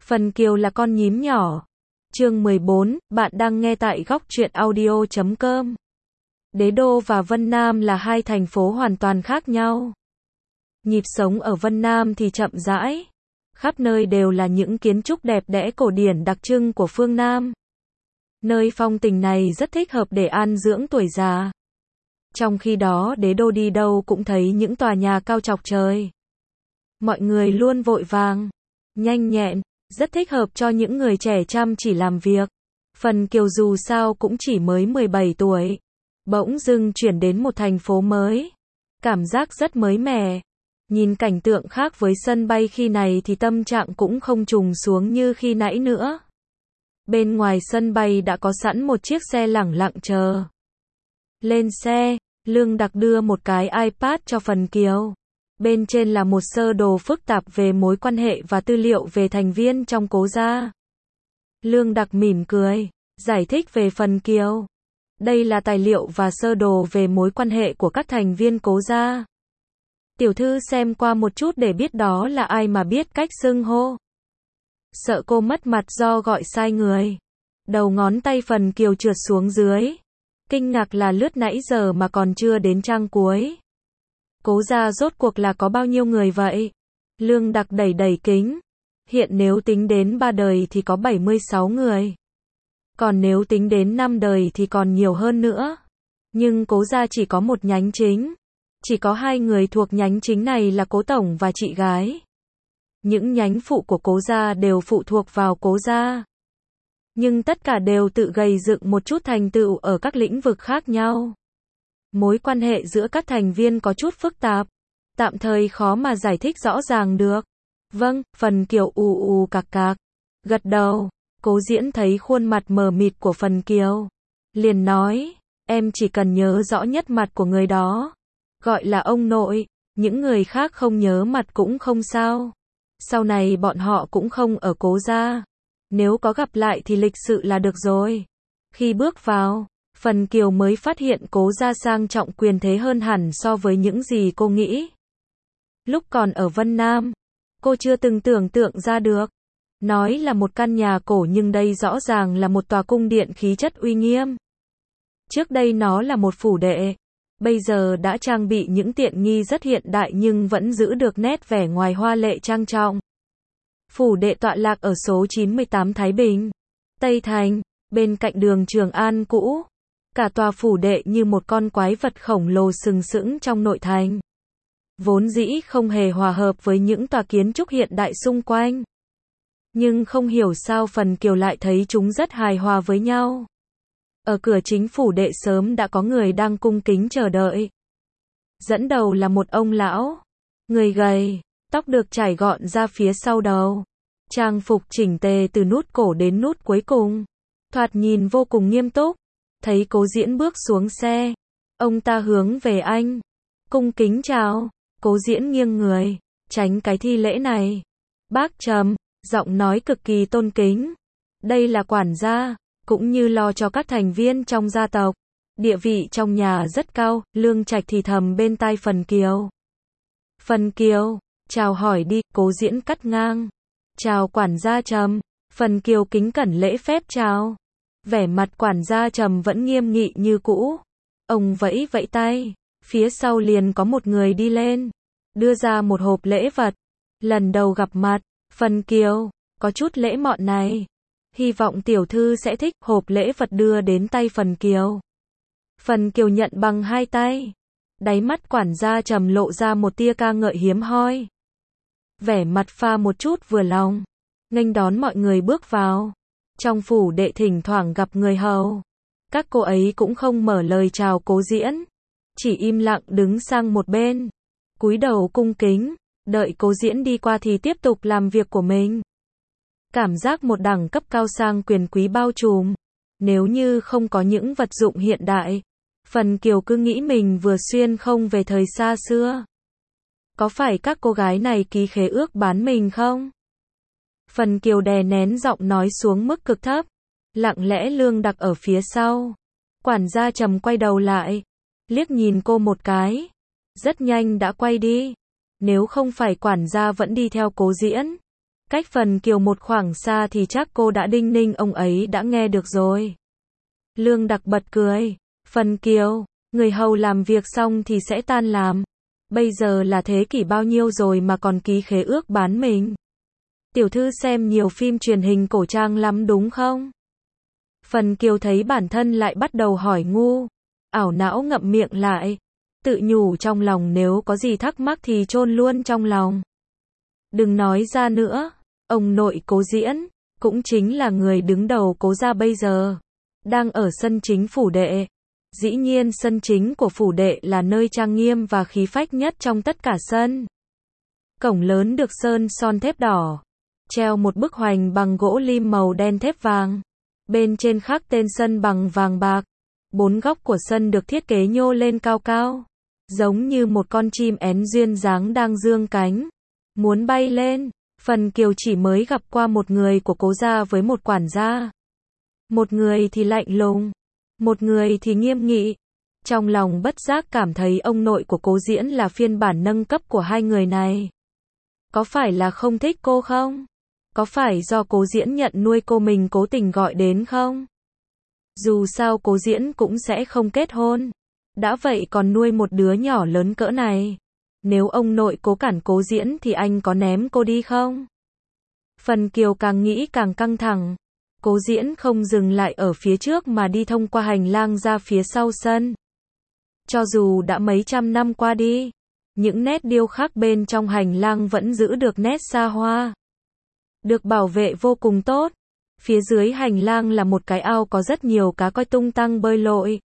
Phần Kiều là con nhím nhỏ. Chương 14, bạn đang nghe tại góc truyện audio.com. Đế Đô và Vân Nam là hai thành phố hoàn toàn khác nhau. Nhịp sống ở Vân Nam thì chậm rãi. Khắp nơi đều là những kiến trúc đẹp đẽ cổ điển đặc trưng của phương Nam. Nơi phong tình này rất thích hợp để an dưỡng tuổi già. Trong khi đó Đế Đô đi đâu cũng thấy những tòa nhà cao chọc trời. Mọi người luôn vội vàng, nhanh nhẹn, rất thích hợp cho những người trẻ chăm chỉ làm việc. Phần Kiều dù sao cũng chỉ mới 17 tuổi. Bỗng dưng chuyển đến một thành phố mới. Cảm giác rất mới mẻ. Nhìn cảnh tượng khác với sân bay khi này thì tâm trạng cũng không trùng xuống như khi nãy nữa. Bên ngoài sân bay đã có sẵn một chiếc xe lẳng lặng chờ. Lên xe, Lương Đặc đưa một cái iPad cho Phần Kiều. Bên trên là một sơ đồ phức tạp về mối quan hệ và tư liệu về thành viên trong Cố gia. Lương Đặc mỉm cười, giải thích về Phần Kiều. Đây là tài liệu và sơ đồ về mối quan hệ của các thành viên Cố gia. Tiểu thư xem qua một chút để biết đó là ai mà biết cách xưng hô. Sợ cô mất mặt do gọi sai người. Đầu ngón tay Phần Kiều trượt xuống dưới. Kinh ngạc là lướt nãy giờ mà còn chưa đến trang cuối. Cố gia rốt cuộc là có bao nhiêu người vậy? Lương Đặc đẩy đẩy kính. Hiện nếu tính đến 3 đời thì có 76 người. Còn nếu tính đến 5 đời thì còn nhiều hơn nữa. Nhưng Cố gia chỉ có một nhánh chính. Chỉ có 2 người thuộc nhánh chính này là Cố tổng và chị gái. Những nhánh phụ của Cố gia đều phụ thuộc vào Cố gia. Nhưng tất cả đều tự gây dựng một chút thành tựu ở các lĩnh vực khác nhau. Mối quan hệ giữa các thành viên có chút phức tạp, tạm thời khó mà giải thích rõ ràng được. Vâng, Phần Kiều ù cạc cạc, gật đầu. Cố Diễn thấy khuôn mặt mờ mịt của Phần Kiều, liền nói, em chỉ cần nhớ rõ nhất mặt của người đó, gọi là ông nội, những người khác không nhớ mặt cũng không sao. Sau này bọn họ cũng không ở Cố gia, nếu có gặp lại thì lịch sự là được rồi. Khi bước vào, Phần Kiều mới phát hiện Cố gia sang trọng quyền thế hơn hẳn so với những gì cô nghĩ. Lúc còn ở Vân Nam, cô chưa từng tưởng tượng ra được. Nói là một căn nhà cổ nhưng đây rõ ràng là một tòa cung điện khí chất uy nghiêm. Trước đây nó là một phủ đệ. Bây giờ đã trang bị những tiện nghi rất hiện đại nhưng vẫn giữ được nét vẻ ngoài hoa lệ trang trọng. Phủ đệ tọa lạc ở số 98 Thái Bình, Tây Thành, bên cạnh đường Trường An cũ. Cả tòa phủ đệ như một con quái vật khổng lồ sừng sững trong nội thành. Vốn dĩ không hề hòa hợp với những tòa kiến trúc hiện đại xung quanh. Nhưng không hiểu sao Phần Kiều lại thấy chúng rất hài hòa với nhau. Ở cửa chính phủ đệ sớm đã có người đang cung kính chờ đợi. Dẫn đầu là một ông lão, người gầy, tóc được trải gọn ra phía sau đầu. Trang phục chỉnh tề từ nút cổ đến nút cuối cùng. Thoạt nhìn vô cùng nghiêm túc. Thấy Cố Diễn bước xuống xe, ông ta hướng về anh, cung kính chào. Cố Diễn nghiêng người, tránh cái thi lễ này. Bác trầm, giọng nói cực kỳ tôn kính. Đây là quản gia, cũng như lo cho các thành viên trong gia tộc. Địa vị trong nhà rất cao, Lương Trạch thì thầm bên tai Phần Kiều. Phần Kiều, chào hỏi đi, Cố Diễn cắt ngang. Chào quản gia Trầm. Phần Kiều kính cẩn lễ phép chào. Vẻ mặt quản gia Trầm vẫn nghiêm nghị như cũ. Ông vẫy vẫy tay, phía sau liền có một người đi lên, đưa ra một hộp lễ vật. Lần đầu gặp mặt, Phần Kiều, có chút lễ mọn này. Hy vọng tiểu thư sẽ thích. Hộp lễ vật đưa đến tay Phần Kiều. Phần Kiều nhận bằng 2 tay. Đáy mắt quản gia Trầm lộ ra một tia ca ngợi hiếm hoi. Vẻ mặt pha một chút vừa lòng, nghênh đón mọi người bước vào. Trong phủ đệ thỉnh thoảng gặp người hầu. Các cô ấy cũng không mở lời chào Cố Diễn, chỉ im lặng đứng sang một bên, cúi đầu cung kính, đợi Cố Diễn đi qua thì tiếp tục làm việc của mình. Cảm giác một đẳng cấp cao sang quyền quý bao trùm. Nếu như không có những vật dụng hiện đại, Phần Kiều cứ nghĩ mình vừa xuyên không về thời xa xưa. Có phải các cô gái này ký khế ước bán mình không? Phần Kiều đè nén giọng nói xuống mức cực thấp, lặng lẽ Lương Đặc ở phía sau. Quản gia Trầm quay đầu lại, liếc nhìn cô một cái, rất nhanh đã quay đi. Nếu không phải quản gia vẫn đi theo Cố Diễn, Cách Phần Kiều một khoảng xa thì chắc cô đã đinh ninh ông ấy đã nghe được rồi. Lương Đặc bật cười. Phần Kiều, người hầu làm việc xong thì sẽ tan làm. Bây giờ là thế kỷ bao nhiêu rồi mà còn ký khế ước bán mình. Tiểu thư xem nhiều phim truyền hình cổ trang lắm đúng không? Phần Kiều thấy bản thân lại bắt đầu hỏi ngu. Ảo não ngậm miệng lại. Tự nhủ trong lòng nếu có gì thắc mắc thì chôn luôn trong lòng. Đừng nói ra nữa. Ông nội Cố Diễn, cũng chính là người đứng đầu Cố gia bây giờ, đang ở sân chính phủ đệ. Dĩ nhiên sân chính của phủ đệ là nơi trang nghiêm và khí phách nhất trong tất cả sân. Cổng lớn được sơn son thép đỏ, treo một bức hoành bằng gỗ lim màu đen thép vàng. Bên trên khắc tên sân bằng vàng bạc. Bốn góc của sân được thiết kế nhô lên cao cao, giống như một con chim én duyên dáng đang dương cánh, muốn bay lên. Phần Kiều chỉ mới gặp qua một người của Cố gia với một quản gia. Một người thì lạnh lùng, một người thì nghiêm nghị. Trong lòng bất giác cảm thấy ông nội của Cố Diễn là phiên bản nâng cấp của hai người này. Có phải là không thích cô không? Có phải do Cố Diễn nhận nuôi cô mình cố tình gọi đến không? Dù sao Cố Diễn cũng sẽ không kết hôn. Đã vậy còn nuôi một đứa nhỏ lớn cỡ này. Nếu ông nội Cố cản Cố Diễn thì anh có ném cô đi không? Phần Kiều càng nghĩ càng căng thẳng. Cố Diễn không dừng lại ở phía trước mà đi thông qua hành lang ra phía sau sân. Cho dù đã mấy trăm năm qua đi, những nét điêu khắc bên trong hành lang vẫn giữ được nét xa hoa. Được bảo vệ vô cùng tốt. Phía dưới hành lang là một cái ao có rất nhiều cá koi tung tăng bơi lội.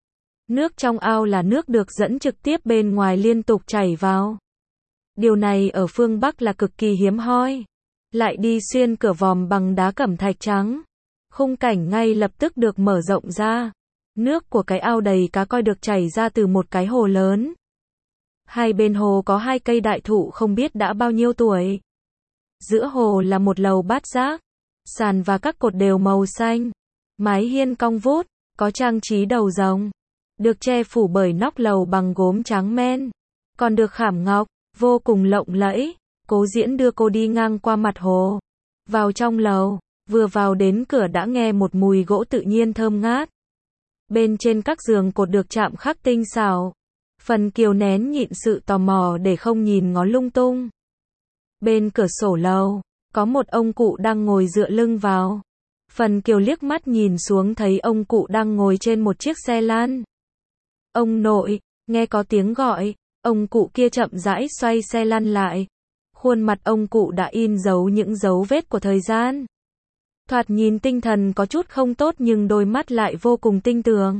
Nước trong ao là nước được dẫn trực tiếp bên ngoài liên tục chảy vào. Điều này ở phương Bắc là cực kỳ hiếm hoi. Lại đi xuyên cửa vòm bằng đá cẩm thạch trắng. Khung cảnh ngay lập tức được mở rộng ra. Nước của cái ao đầy cá koi được chảy ra từ một cái hồ lớn. Hai bên hồ có hai cây đại thụ không biết đã bao nhiêu tuổi. Giữa hồ là một lầu bát giác. Sàn và các cột đều màu xanh. Mái hiên cong vút, có trang trí đầu rồng. Được che phủ bởi nóc lầu bằng gốm trắng men. Còn được khảm ngọc, vô cùng lộng lẫy. Cố Diễn đưa cô đi ngang qua mặt hồ. Vào trong lầu, vừa vào đến cửa đã nghe một mùi gỗ tự nhiên thơm ngát. Bên trên các giường cột được chạm khắc tinh xảo. Phần Kiều nén nhịn sự tò mò để không nhìn ngó lung tung. Bên cửa sổ lầu, có một ông cụ đang ngồi dựa lưng vào. Phần Kiều liếc mắt nhìn xuống thấy ông cụ đang ngồi trên một chiếc xe lăn. Ông nội, nghe có tiếng gọi, ông cụ kia chậm rãi xoay xe lăn lại. Khuôn mặt ông cụ đã in dấu những dấu vết của thời gian. Thoạt nhìn tinh thần có chút không tốt nhưng đôi mắt lại vô cùng tinh tường.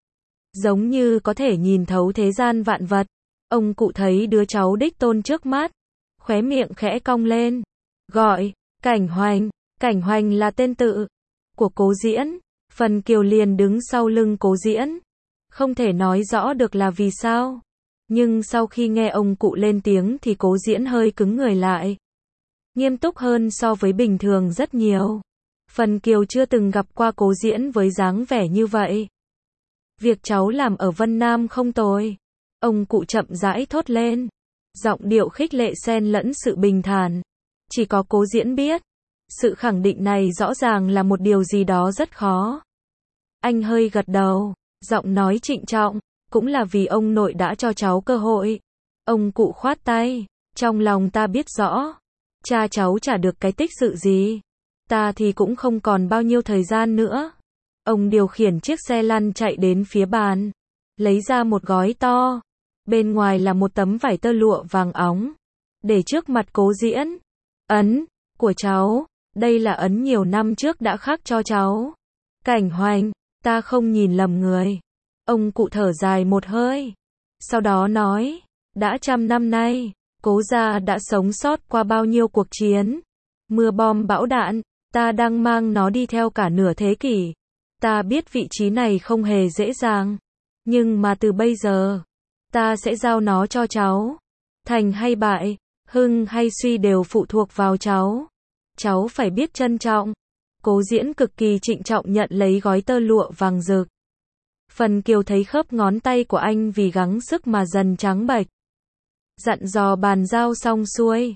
Giống như có thể nhìn thấu thế gian vạn vật. Ông cụ thấy đứa cháu đích tôn trước mắt. Khóe miệng khẽ cong lên. Gọi, Cảnh Hoành. Cảnh Hoành là tên tự của Cố Diễn. Phần Kiều liền đứng sau lưng Cố Diễn. Không thể nói rõ được là vì sao. Nhưng sau khi nghe ông cụ lên tiếng thì Cố Diễn hơi cứng người lại. Nghiêm túc hơn so với bình thường rất nhiều. Phần Kiều chưa từng gặp qua Cố Diễn với dáng vẻ như vậy. Việc cháu làm ở Vân Nam không tồi. Ông cụ chậm rãi thốt lên. Giọng điệu khích lệ xen lẫn sự bình thản. Chỉ có Cố Diễn biết. Sự khẳng định này rõ ràng là một điều gì đó rất khó. Anh hơi gật đầu. Giọng nói trịnh trọng. Cũng là vì ông nội đã cho cháu cơ hội. Ông cụ khoát tay. Trong lòng ta biết rõ. Cha cháu chả được cái tích sự gì. Ta thì cũng không còn bao nhiêu thời gian nữa. Ông điều khiển chiếc xe lăn chạy đến phía bàn. Lấy ra một gói to. Bên ngoài là một tấm vải tơ lụa vàng óng. Để trước mặt Cố Diễn. Ấn của cháu. Đây là ấn nhiều năm trước đã khắc cho cháu. Cảnh Hoành, ta không nhìn lầm người. Ông cụ thở dài một hơi. Sau đó nói. Đã trăm năm nay, Cố gia đã sống sót qua bao nhiêu cuộc chiến. Mưa bom bão đạn. Ta đang mang nó đi theo cả nửa thế kỷ. Ta biết vị trí này không hề dễ dàng. Nhưng mà từ bây giờ, ta sẽ giao nó cho cháu. Thành hay bại, hưng hay suy đều phụ thuộc vào cháu. Cháu phải biết trân trọng. Cố Diễn cực kỳ trịnh trọng nhận lấy gói tơ lụa vàng rực. Phần Kiều thấy khớp ngón tay của anh vì gắng sức mà dần trắng bệch. Dặn dò bàn giao xong xuôi.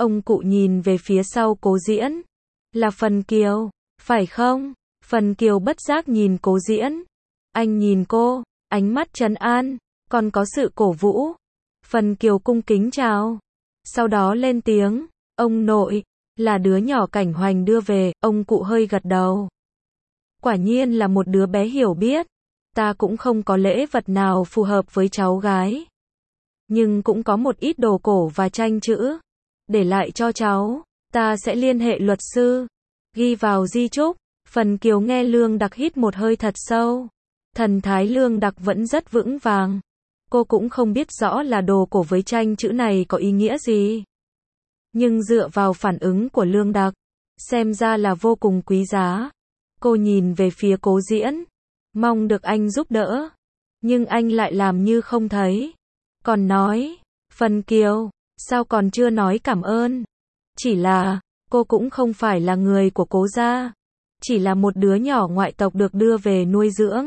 Ông cụ nhìn về phía sau Cố Diễn. Là Phần Kiều, phải không? Phần Kiều bất giác nhìn Cố Diễn. Anh nhìn cô, ánh mắt trấn an, còn có sự cổ vũ. Phần Kiều cung kính chào. Sau đó lên tiếng, ông nội, là đứa nhỏ Cảnh Hoành đưa về, ông cụ hơi gật đầu. Quả nhiên là một đứa bé hiểu biết. Ta cũng không có lễ vật nào phù hợp với cháu gái. Nhưng cũng có một ít đồ cổ và tranh chữ. Để lại cho cháu, ta sẽ liên hệ luật sư. Ghi vào di chúc. Phần Kiều nghe Lương Đặc hít một hơi thật sâu. Thần thái Lương Đặc vẫn rất vững vàng. Cô cũng không biết rõ là đồ cổ với tranh chữ này có ý nghĩa gì. Nhưng dựa vào phản ứng của Lương Đặc, xem ra là vô cùng quý giá. Cô nhìn về phía Cố Diễn, mong được anh giúp đỡ. Nhưng anh lại làm như không thấy. Còn nói, Phần Kiều, sao còn chưa nói cảm ơn? Chỉ là, cô cũng không phải là người của Cố gia. Chỉ là một đứa nhỏ ngoại tộc được đưa về nuôi dưỡng.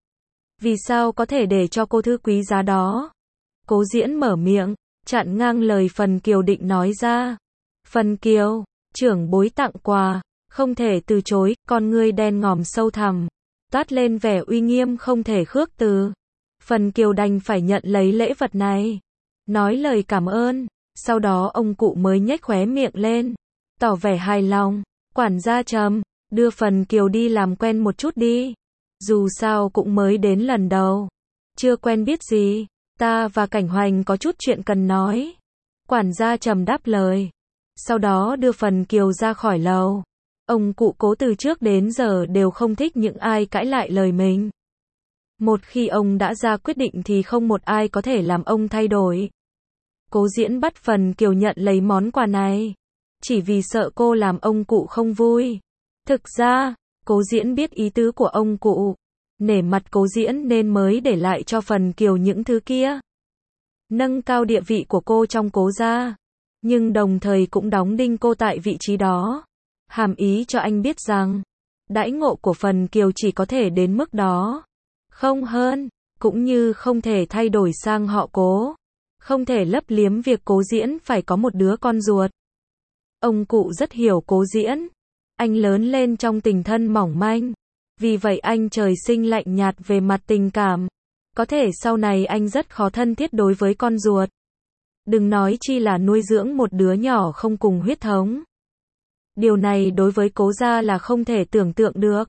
Vì sao có thể để cho cô thứ quý giá đó? Cố Diễn mở miệng, chặn ngang lời Phần Kiều định nói ra. Phần Kiều, trưởng bối tặng quà, không thể từ chối, con ngươi đen ngòm sâu thẳm, toát lên vẻ uy nghiêm không thể khước từ. Phần Kiều đành phải nhận lấy lễ vật này, nói lời cảm ơn, sau đó ông cụ mới nhếch khóe miệng lên, tỏ vẻ hài lòng. Quản gia Trầm, đưa Phần Kiều đi làm quen một chút đi. Dù sao cũng mới đến lần đầu, chưa quen biết gì, ta và Cảnh Hoành có chút chuyện cần nói. Quản gia Trầm đáp lời, sau đó đưa Phần Kiều ra khỏi lầu. Ông cụ Cố từ trước đến giờ đều không thích những ai cãi lại lời mình. Một khi ông đã ra quyết định thì không một ai có thể làm ông thay đổi. Cố Diễn bắt Phần Kiều nhận lấy món quà này, chỉ vì sợ cô làm ông cụ không vui. Thực ra, Cố Diễn biết ý tứ của ông cụ, nể mặt Cố Diễn nên mới để lại cho Phần Kiều những thứ kia. Nâng cao địa vị của cô trong Cố gia, nhưng đồng thời cũng đóng đinh cô tại vị trí đó. Hàm ý cho anh biết rằng, đãi ngộ của Phần Kiều chỉ có thể đến mức đó, không hơn, cũng như không thể thay đổi sang họ Cố, không thể lấp liếm việc Cố Diễn phải có một đứa con ruột. Ông cụ rất hiểu Cố Diễn, anh lớn lên trong tình thân mỏng manh, vì vậy anh trời sinh lạnh nhạt về mặt tình cảm, có thể sau này anh rất khó thân thiết đối với con ruột. Đừng nói chi là nuôi dưỡng một đứa nhỏ không cùng huyết thống. Điều này đối với Cố gia là không thể tưởng tượng được.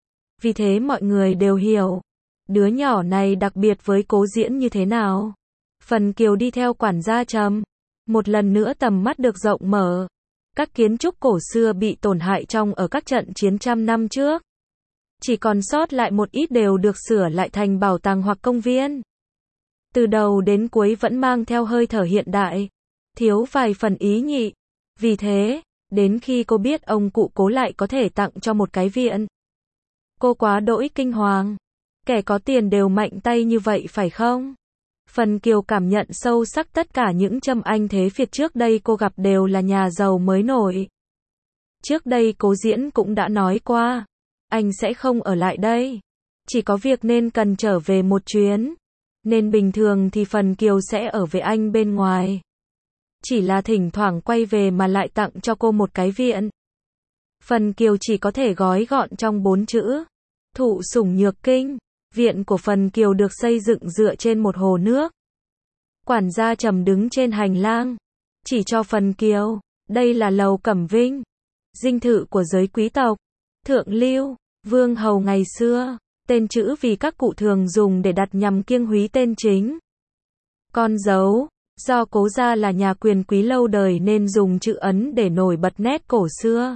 Vì thế mọi người đều hiểu, đứa nhỏ này đặc biệt với Cố Diễn như thế nào. Phần Kiều đi theo quản gia Trầm, một lần nữa tầm mắt được rộng mở. Các kiến trúc cổ xưa bị tổn hại trong ở các trận chiến trăm năm trước, chỉ còn sót lại một ít đều được sửa lại thành bảo tàng hoặc công viên. Từ đầu đến cuối vẫn mang theo hơi thở hiện đại, thiếu vài phần ý nhị. Vì thế, đến khi cô biết ông cụ Cố lại có thể tặng cho một cái viện, cô quá đỗi kinh hoàng. Kẻ có tiền đều mạnh tay như vậy phải không? Phần Kiều cảm nhận sâu sắc tất cả những châm anh thế Việt trước đây cô gặp đều là nhà giàu mới nổi. Trước đây Cố Diễn cũng đã nói qua, anh sẽ không ở lại đây. Chỉ có việc nên cần trở về một chuyến. Nên bình thường thì Phần Kiều sẽ ở với anh bên ngoài. Chỉ là thỉnh thoảng quay về mà lại tặng cho cô một cái viện. Phần Kiều chỉ có thể gói gọn trong 4 chữ. Thụ sủng nhược kinh. Viện của Phần Kiều được xây dựng dựa trên một hồ nước. Quản gia Trầm đứng trên hành lang, chỉ cho Phần Kiều, đây là lầu Cẩm Vinh, dinh thự của giới quý tộc, thượng lưu, vương hầu ngày xưa, tên chữ vì các cụ thường dùng để đặt nhằm kiêng húy tên chính. Con dấu, do Cố gia là nhà quyền quý lâu đời nên dùng chữ ấn để nổi bật nét cổ xưa.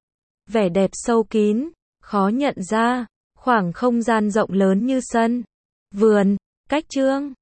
Vẻ đẹp sâu kín, khó nhận ra. Khoảng không gian rộng lớn như sân, vườn, cách trương,